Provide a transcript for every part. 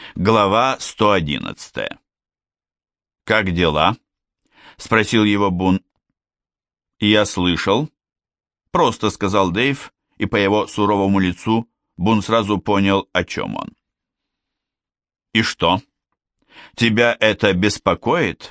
Глава 111. «Как дела?» — спросил его Бун. «Я слышал», — просто сказал Дэйв, и по его суровому лицу Бун сразу понял, о чем он. «И что? Тебя это беспокоит?»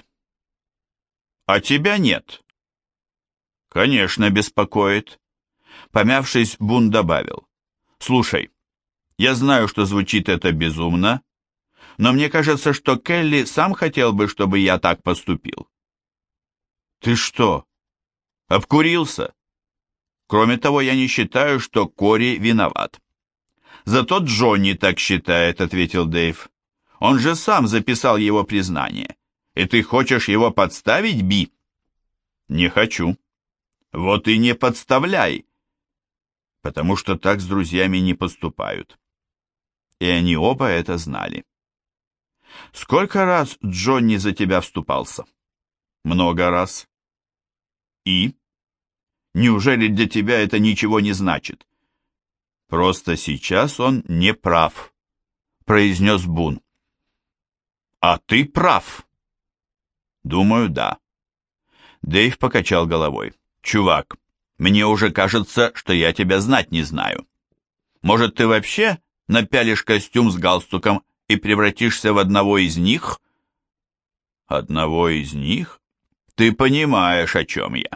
«А тебя нет». «Конечно, беспокоит». Помявшись, Бун добавил. «Слушай, я знаю, что звучит это безумно, но мне кажется, что Келли сам хотел бы, чтобы я так поступил». «Ты что, обкурился?» «Кроме того, я не считаю, что Кори виноват». «Зато Джонни так считает», — ответил Дэйв. «Он же сам записал его признание. И ты хочешь его подставить, Би?» «Не хочу». «Вот и не подставляй». «Потому что так с друзьями не поступают». И они оба это знали. «Сколько раз Джонни за тебя вступался?» «Много раз». «И? Неужели для тебя это ничего не значит?» «Просто сейчас он не прав», — произнес Бун. «А ты прав». «Думаю, да». Дэйв покачал головой. «Чувак, мне уже кажется, что я тебя знать не знаю. Может, ты вообще напялишь костюм с галстуком и превратишься в одного из них?» «Одного из них? Ты понимаешь, о чем я?»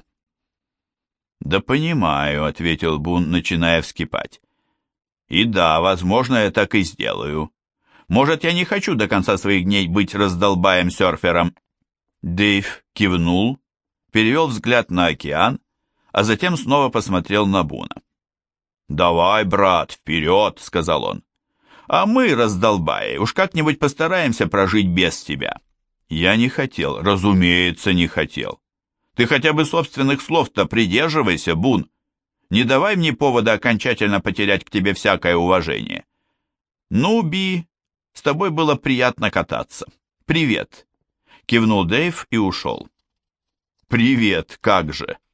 «Да понимаю», — ответил Бун, начиная вскипать. «И да, возможно, я так и сделаю. Может, я не хочу до конца своих дней быть раздолбаем-серфером». Дэйв кивнул, перевел взгляд на океан, а затем снова посмотрел на Буна. «Давай, брат, вперед», — сказал он. «А мы, раздолбаи, уж как-нибудь постараемся прожить без тебя». «Я не хотел, разумеется, не хотел. Ты хотя бы собственных слов-то придерживайся, Бун. Не давай мне повода окончательно потерять к тебе всякое уважение». «Ну, Би, с тобой было приятно кататься. Привет», — кивнул Дэйв и ушел. «Привет, как же».